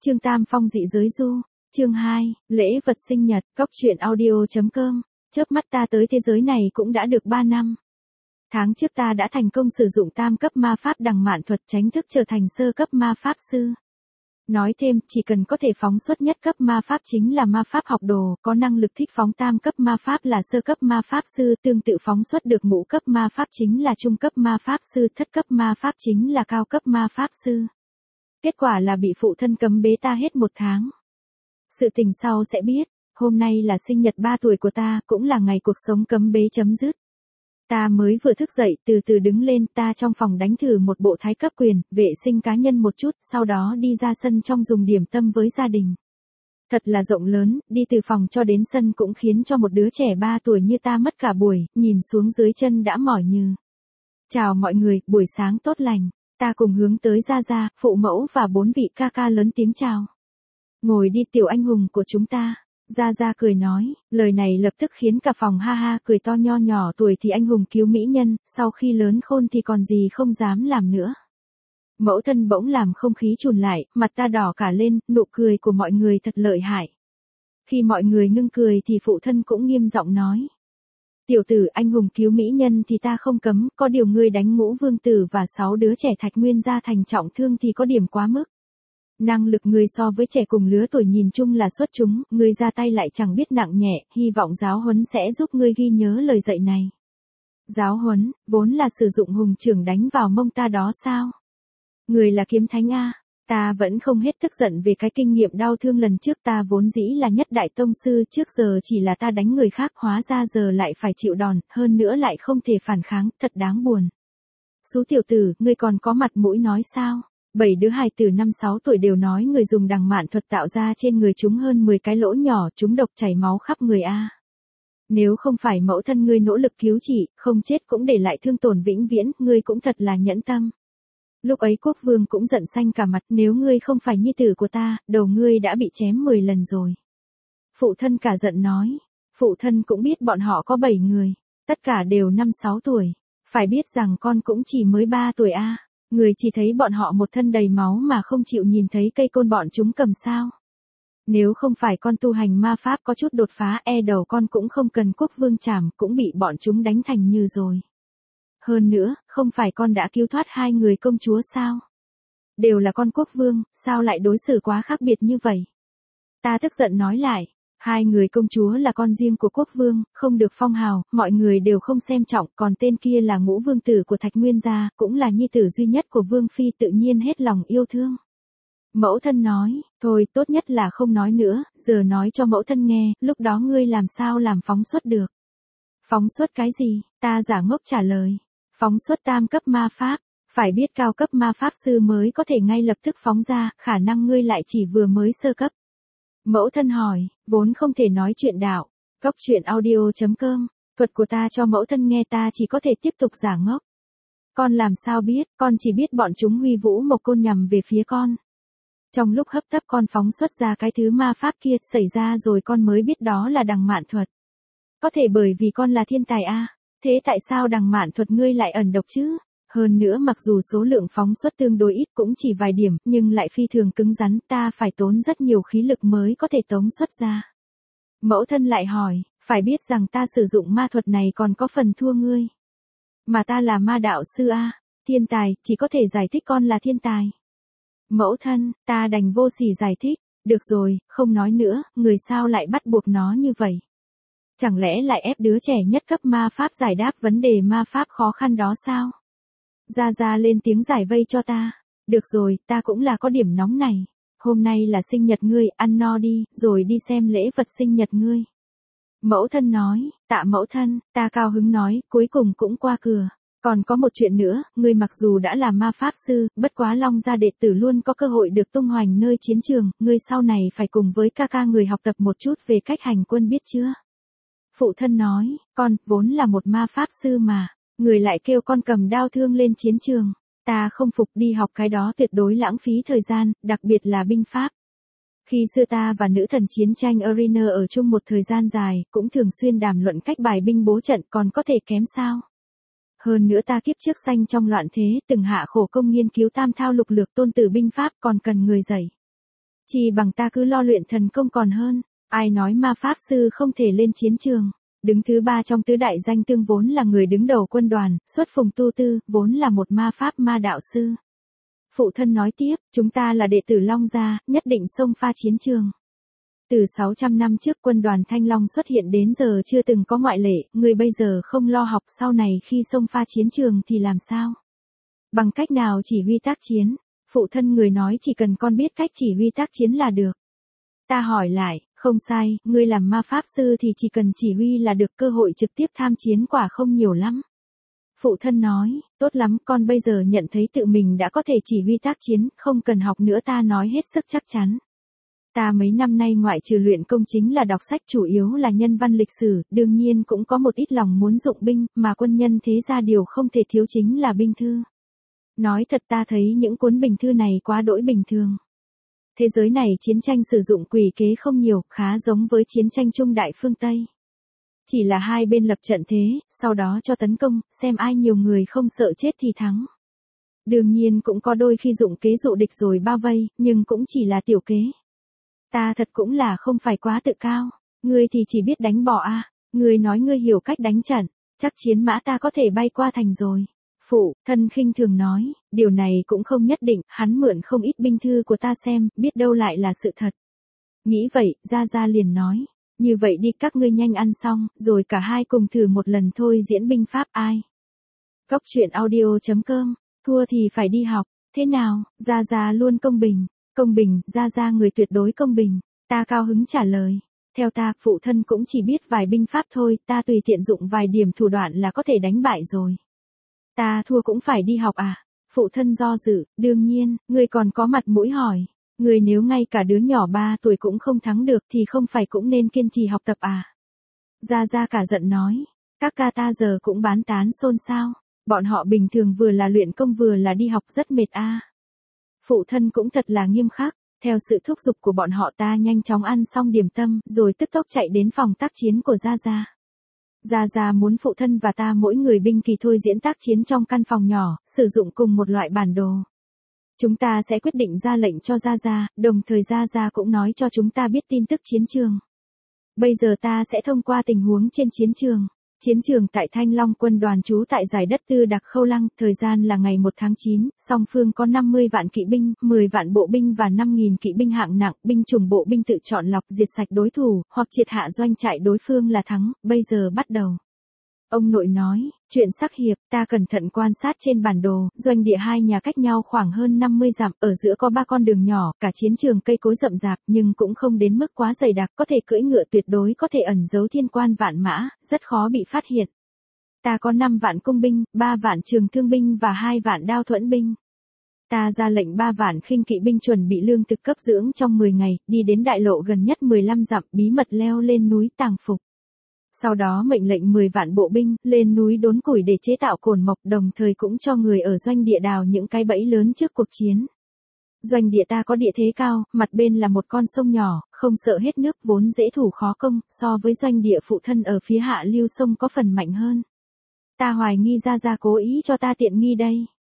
Trương Tam Phong dị giới du. Chương 2, lễ vật sinh nhật, Cóc truyện audio.com. Chớp mắt ta tới thế giới này cũng đã được 3 năm. Tháng trước ta đã thành công sử dụng tam cấp ma pháp đằng mạn thuật tránh thức trở thành sơ cấp ma pháp sư. Nói thêm, chỉ cần có thể phóng xuất nhất cấp ma pháp chính là ma pháp học đồ, có năng lực thích phóng tam cấp ma pháp là sơ cấp ma pháp sư, tương tự phóng xuất được ngũ cấp ma pháp chính là trung cấp ma pháp sư, thất cấp ma pháp chính là cao cấp ma pháp sư. Kết quả là bị phụ thân cấm bế ta hết 1 tháng. Sự tình sau sẽ biết, hôm nay là sinh nhật 3 tuổi của ta, cũng là ngày cuộc sống cấm bế chấm dứt. Ta mới vừa thức dậy, từ từ đứng lên, ta trong phòng đánh thử một bộ thái cấp quyền, vệ sinh cá nhân một chút, sau đó đi ra sân trong dùng điểm tâm với gia đình. Thật là rộng lớn, đi từ phòng cho đến sân cũng khiến cho một đứa trẻ 3 tuổi như ta mất cả buổi, nhìn xuống dưới chân đã mỏi nhừ. Chào mọi người, buổi sáng tốt lành. Ta cùng hướng tới Gia Gia, phụ mẫu và 4 vị ca ca lớn tiếng chào. Ngồi đi tiểu anh hùng của chúng ta. Gia Gia cười nói, lời này lập tức khiến cả phòng ha ha cười to, nho nhỏ tuổi thì anh hùng cứu mỹ nhân, sau khi lớn khôn thì còn gì không dám làm nữa. Mẫu thân bỗng làm không khí trùn lại, mặt ta đỏ cả lên, nụ cười của mọi người thật lợi hại. Khi mọi người ngưng cười thì phụ thân cũng nghiêm giọng nói. Tiểu tử, anh hùng cứu mỹ nhân thì ta không cấm, có điều ngươi đánh Ngũ Vương tử và 6 đứa trẻ Thạch Nguyên gia thành trọng thương thì có điểm quá mức. Năng lực ngươi so với trẻ cùng lứa tuổi nhìn chung là xuất chúng, ngươi ra tay lại chẳng biết nặng nhẹ, hy vọng giáo huấn sẽ giúp ngươi ghi nhớ lời dạy này. Giáo huấn, vốn là sử dụng hùng trưởng đánh vào mông ta đó sao? Ngươi là kiếm thánh a. Ta vẫn không hết tức giận về cái kinh nghiệm đau thương lần trước, ta vốn dĩ là nhất đại tông sư, trước giờ chỉ là ta đánh người khác, hóa ra giờ lại phải chịu đòn, hơn nữa lại không thể phản kháng, thật đáng buồn. Sú tiểu tử, ngươi còn có mặt mũi nói sao? 7 đứa hài tử 5-6 tuổi đều nói người dùng đằng mạn thuật tạo ra trên người chúng hơn 10 cái lỗ nhỏ, chúng độc chảy máu khắp người a. Nếu không phải mẫu thân ngươi nỗ lực cứu trị, không chết cũng để lại thương tổn vĩnh viễn, ngươi cũng thật là nhẫn tâm. Lúc ấy quốc vương cũng giận xanh cả mặt, nếu ngươi không phải nhi tử của ta, đầu ngươi đã bị chém 10 lần rồi. Phụ thân cả giận nói, phụ thân cũng biết bọn họ có 7 người, tất cả đều 5-6 tuổi, phải biết rằng con cũng chỉ mới 3 tuổi a. Người chỉ thấy bọn họ một thân đầy máu mà không chịu nhìn thấy cây côn bọn chúng cầm sao. Nếu không phải con tu hành ma pháp có chút đột phá, đầu con cũng không cần quốc vương trảm, cũng bị bọn chúng đánh thành như rồi. Hơn nữa, không phải con đã cứu thoát 2 người công chúa sao? Đều là con quốc vương, sao lại đối xử quá khác biệt như vậy? Ta tức giận nói lại, 2 người công chúa là con riêng của quốc vương, không được phong hào, mọi người đều không xem trọng, còn tên kia là Ngũ Vương tử của Thạch Nguyên gia, cũng là nhi tử duy nhất của Vương Phi, tự nhiên hết lòng yêu thương. Mẫu thân nói, thôi tốt nhất là không nói nữa, giờ nói cho mẫu thân nghe, lúc đó ngươi làm sao làm phóng xuất được? Phóng xuất cái gì? Ta giả ngốc trả lời. Phóng xuất tam cấp ma pháp, phải biết cao cấp ma pháp sư mới có thể ngay lập tức phóng ra, khả năng ngươi lại chỉ vừa mới sơ cấp. Mẫu thân hỏi, vốn không thể nói chuyện đạo, Cóc truyện audio.com, thuật của ta cho mẫu thân nghe, ta chỉ có thể tiếp tục giả ngốc. Con làm sao biết, con chỉ biết bọn chúng huy vũ một côn nhằm về phía con. Trong lúc hấp tấp con phóng xuất ra cái thứ ma pháp kia, xảy ra rồi con mới biết đó là đằng mạn thuật. Có thể bởi vì con là thiên tài a. Thế tại sao đằng mạn thuật ngươi lại ẩn độc chứ? Hơn nữa mặc dù số lượng phóng xuất tương đối ít, cũng chỉ vài điểm, nhưng lại phi thường cứng rắn, ta phải tốn rất nhiều khí lực mới có thể tống xuất ra. Mẫu thân lại hỏi, phải biết rằng ta sử dụng ma thuật này còn có phần thua ngươi. Mà ta là ma đạo sư a, thiên tài, chỉ có thể giải thích con là thiên tài. Mẫu thân, ta đành vô sỉ giải thích, được rồi, không nói nữa, người sao lại bắt buộc nó như vậy? Chẳng lẽ lại ép đứa trẻ nhất cấp ma pháp giải đáp vấn đề ma pháp khó khăn đó sao? Gia Gia lên tiếng giải vây cho ta. Được rồi, ta cũng là có điểm nóng này. Hôm nay là sinh nhật ngươi, ăn no đi, rồi đi xem lễ vật sinh nhật ngươi. Mẫu thân nói, tạ mẫu thân, ta cao hứng nói, cuối cùng cũng qua cửa. Còn có một chuyện nữa, ngươi mặc dù đã là ma pháp sư, bất quá Long gia đệ tử luôn có cơ hội được tung hoành nơi chiến trường, ngươi sau này phải cùng với ca ca người học tập một chút về cách hành quân biết chưa? Phụ thân nói, con, vốn là một ma pháp sư mà, người lại kêu con cầm đao thương lên chiến trường. Ta không phục, đi học cái đó tuyệt đối lãng phí thời gian, đặc biệt là binh pháp. Khi xưa ta và nữ thần chiến tranh Arena ở chung một thời gian dài, cũng thường xuyên đàm luận cách bài binh bố trận, còn có thể kém sao? Hơn nữa ta kiếp trước sanh trong loạn thế, từng hạ khổ công nghiên cứu tam thao lục lược tôn tử binh pháp, còn cần người dạy. Chi bằng ta cứ lo luyện thần công còn hơn, ai nói ma pháp sư không thể lên chiến trường. Đứng thứ 3 trong tứ đại danh tương vốn là người đứng đầu quân đoàn, Xuất Phùng Tu Tư, vốn là một ma pháp ma đạo sư. Phụ thân nói tiếp, chúng ta là đệ tử Long gia, nhất định xông pha chiến trường. Từ 600 năm trước quân đoàn Thanh Long xuất hiện đến giờ chưa từng có ngoại lệ, người bây giờ không lo học sau này khi xông pha chiến trường thì làm sao? Bằng cách nào chỉ huy tác chiến? Phụ thân người nói chỉ cần con biết cách chỉ huy tác chiến là được. Ta hỏi lại, không sai, ngươi làm ma pháp sư thì chỉ cần chỉ huy là được, cơ hội trực tiếp tham chiến quả không nhiều lắm. Phụ thân nói, tốt lắm, con bây giờ nhận thấy tự mình đã có thể chỉ huy tác chiến, không cần học nữa, ta nói hết sức chắc chắn. Ta mấy năm nay ngoại trừ luyện công chính là đọc sách, chủ yếu là nhân văn lịch sử, đương nhiên cũng có một ít lòng muốn dụng binh, mà quân nhân thế ra điều không thể thiếu chính là binh thư. Nói thật ta thấy những cuốn bình thư này quá đỗi bình thường. Thế giới này chiến tranh sử dụng quỷ kế không nhiều, khá giống với chiến tranh Trung Đại phương Tây. Chỉ là hai bên lập trận thế, sau đó cho tấn công, xem ai nhiều người không sợ chết thì thắng. Đương nhiên cũng có đôi khi dụng kế dụ địch rồi bao vây, nhưng cũng chỉ là tiểu kế. Ta thật cũng là không phải quá tự cao, ngươi thì chỉ biết đánh bò à, ngươi nói ngươi hiểu cách đánh trận, chắc chiến mã ta có thể bay qua thành rồi. Phụ thân khinh thường nói, điều này cũng không nhất định, hắn mượn không ít binh thư của ta xem, biết đâu lại là sự thật. Nghĩ vậy, Gia Gia liền nói, như vậy đi các ngươi nhanh ăn xong, rồi cả hai cùng thử một lần thôi diễn binh pháp ai. Cốc truyện audio.com, thua thì phải đi học, thế nào, Gia Gia luôn công bình, Gia Gia người tuyệt đối công bình, ta cao hứng trả lời. Theo ta, phụ thân cũng chỉ biết vài binh pháp thôi, ta tùy tiện dụng vài điểm thủ đoạn là có thể đánh bại rồi. Ta thua cũng phải đi học à? Phụ thân do dự, đương nhiên, ngươi còn có mặt mũi hỏi. Ngươi nếu ngay cả đứa nhỏ 3 tuổi cũng không thắng được thì không phải cũng nên kiên trì học tập à? Gia Gia cả giận nói, các ca ta giờ cũng bán tán xôn xao. Bọn họ bình thường vừa là luyện công vừa là đi học rất mệt a. Phụ thân cũng thật là nghiêm khắc, theo sự thúc giục của bọn họ ta nhanh chóng ăn xong điểm tâm rồi tức tốc chạy đến phòng tác chiến của Gia Gia. Gia Gia muốn phụ thân và ta mỗi người binh kỳ thôi diễn tác chiến trong căn phòng nhỏ, sử dụng cùng một loại bản đồ. Chúng ta sẽ quyết định ra lệnh cho Gia Gia, đồng thời Gia Gia cũng nói cho chúng ta biết tin tức chiến trường. Bây giờ ta sẽ thông qua tình huống trên chiến trường. Chiến trường tại Thanh Long, quân đoàn trú tại giải đất Tư Đặc Khâu Lăng, thời gian là ngày 1 tháng 9, song phương có 50 vạn kỵ binh, 10 vạn bộ binh và 5.000 kỵ binh hạng nặng, binh chủng bộ binh tự chọn lọc diệt sạch đối thủ, hoặc triệt hạ doanh trại đối phương là thắng, bây giờ bắt đầu. Ông nội nói, chuyện sắc hiệp, ta cẩn thận quan sát trên bản đồ, doanh địa hai nhà cách nhau khoảng hơn 50 dặm, ở giữa có 3 con đường nhỏ, cả chiến trường cây cối rậm rạp, nhưng cũng không đến mức quá dày đặc, có thể cưỡi ngựa tuyệt đối có thể ẩn giấu thiên quan vạn mã, rất khó bị phát hiện. Ta có 5 vạn cung binh, 3 vạn trường thương binh và 2 vạn đao thuẫn binh. Ta ra lệnh 3 vạn khinh kỵ binh chuẩn bị lương thực cấp dưỡng trong 10 ngày, đi đến đại lộ gần nhất 15 dặm, bí mật leo lên núi tàng phục. Sau đó mệnh lệnh 10 vạn bộ binh lên núi đốn củi để chế tạo cồn mộc, đồng thời cũng cho người ở doanh địa đào những cái bẫy lớn trước cuộc chiến. Doanh địa ta có địa thế cao, mặt bên là một con sông nhỏ, không sợ hết nước, vốn dễ thủ khó công, so với doanh địa phụ thân ở phía hạ lưu sông có phần mạnh hơn. Ta hoài nghi Gia Gia cố ý cho ta tiện nghi đây.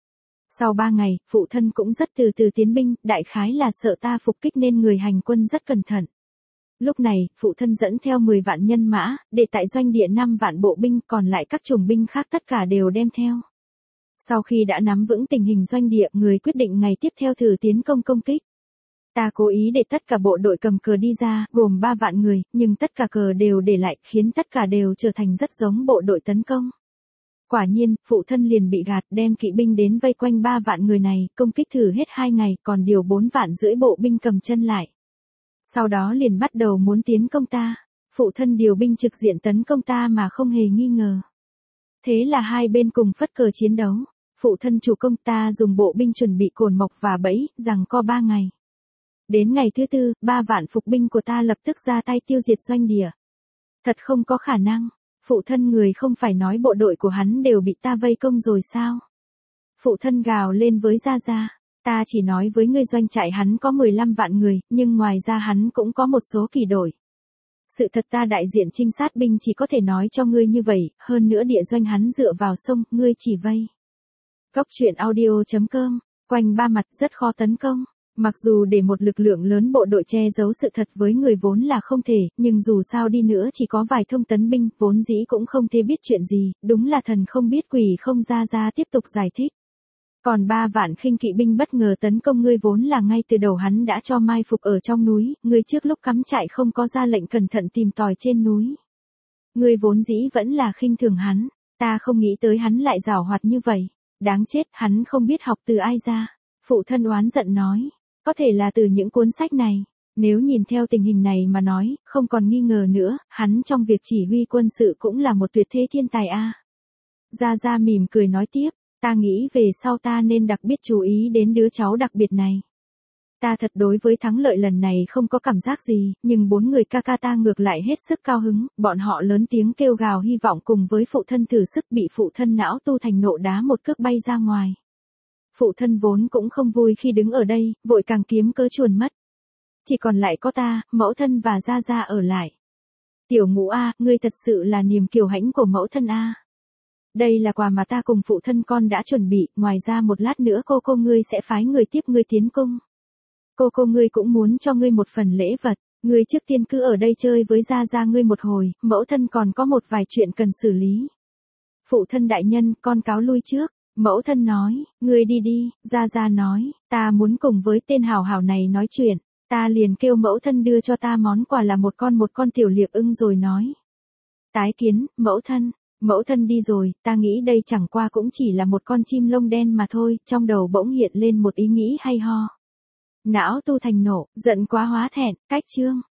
Sau 3 ngày, phụ thân cũng rất từ từ tiến binh, đại khái là sợ ta phục kích nên người hành quân rất cẩn thận. Lúc này, phụ thân dẫn theo 10 vạn nhân mã, để tại doanh địa 5 vạn bộ binh, còn lại các chủng binh khác tất cả đều đem theo. Sau khi đã nắm vững tình hình doanh địa, người quyết định ngày tiếp theo thử tiến công kích. Ta cố ý để tất cả bộ đội cầm cờ đi ra, gồm 3 vạn người, nhưng tất cả cờ đều để lại, khiến tất cả đều trở thành rất giống bộ đội tấn công. Quả nhiên, phụ thân liền bị gạt, đem kỵ binh đến vây quanh 3 vạn người này, công kích thử hết 2 ngày, còn điều 4 vạn rưỡi bộ binh cầm chân lại. Sau đó liền bắt đầu muốn tiến công ta. Phụ thân điều binh trực diện tấn công ta mà không hề nghi ngờ. Thế là hai bên cùng phất cờ chiến đấu. Phụ thân chủ công, ta dùng bộ binh chuẩn bị cồn mộc và bẫy, giằng co 3 ngày. Đến ngày thứ 4, 3 vạn phục binh của ta lập tức ra tay tiêu diệt doanh địa. Thật không có khả năng. Phụ thân người không phải nói bộ đội của hắn đều bị ta vây công rồi sao? Phụ thân gào lên với Gia Gia. Ta chỉ nói với ngươi doanh trại hắn có 15 vạn người, nhưng ngoài ra hắn cũng có một số kỳ đổi. Sự thật ta đại diện trinh sát binh chỉ có thể nói cho ngươi như vậy, hơn nữa địa doanh hắn dựa vào sông, ngươi chỉ vây. Cốc truyện audio.com, quanh 3 mặt rất khó tấn công. Mặc dù để một lực lượng lớn bộ đội che giấu sự thật với người vốn là không thể, nhưng dù sao đi nữa chỉ có vài thông tấn binh, vốn dĩ cũng không thể biết chuyện gì, đúng là thần không biết quỷ không ra tiếp tục giải thích. Còn 3 vạn khinh kỵ binh bất ngờ tấn công ngươi vốn là ngay từ đầu hắn đã cho mai phục ở trong núi, ngươi trước lúc cắm trại không có ra lệnh cẩn thận tìm tòi trên núi. Ngươi vốn dĩ vẫn là khinh thường hắn, ta không nghĩ tới hắn lại giảo hoạt như vậy, đáng chết, hắn không biết học từ ai ra. Phụ thân oán giận nói, có thể là từ những cuốn sách này. Nếu nhìn theo tình hình này mà nói, không còn nghi ngờ nữa, hắn trong việc chỉ huy quân sự cũng là một tuyệt thế thiên tài a. Gia Gia mỉm cười nói tiếp, ta nghĩ về sau ta nên đặc biệt chú ý đến đứa cháu đặc biệt này. Ta thật đối với thắng lợi lần này không có cảm giác gì, nhưng 4 người ca ca ta ngược lại hết sức cao hứng, bọn họ lớn tiếng kêu gào hy vọng cùng với phụ thân thử sức, bị phụ thân não tu thành nộ đá một cước bay ra ngoài. Phụ thân vốn cũng không vui khi đứng ở đây, vội càng kiếm cớ chuồn mất. Chỉ còn lại có ta, mẫu thân và Gia Gia ở lại. Tiểu Ngũ a, ngươi thật sự là niềm kiêu hãnh của mẫu thân a. Đây là quà mà ta cùng phụ thân con đã chuẩn bị, ngoài ra một lát nữa cô ngươi sẽ phái người tiếp ngươi tiến cung. Cô ngươi cũng muốn cho ngươi một phần lễ vật, ngươi trước tiên cứ ở đây chơi với Gia Gia ngươi một hồi, mẫu thân còn có một vài chuyện cần xử lý. Phụ thân đại nhân, con cáo lui trước. Mẫu thân nói, ngươi đi đi, Gia Gia nói, ta muốn cùng với tên hảo hảo này nói chuyện, ta liền kêu mẫu thân đưa cho ta món quà là một con tiểu liệp ưng rồi nói. Tái kiến, mẫu thân đi rồi, ta nghĩ đây chẳng qua cũng chỉ là một con chim lông đen mà thôi, trong đầu bỗng hiện lên một ý nghĩ hay ho. Não tu thành nộ, giận quá hóa thẹn, cách chương.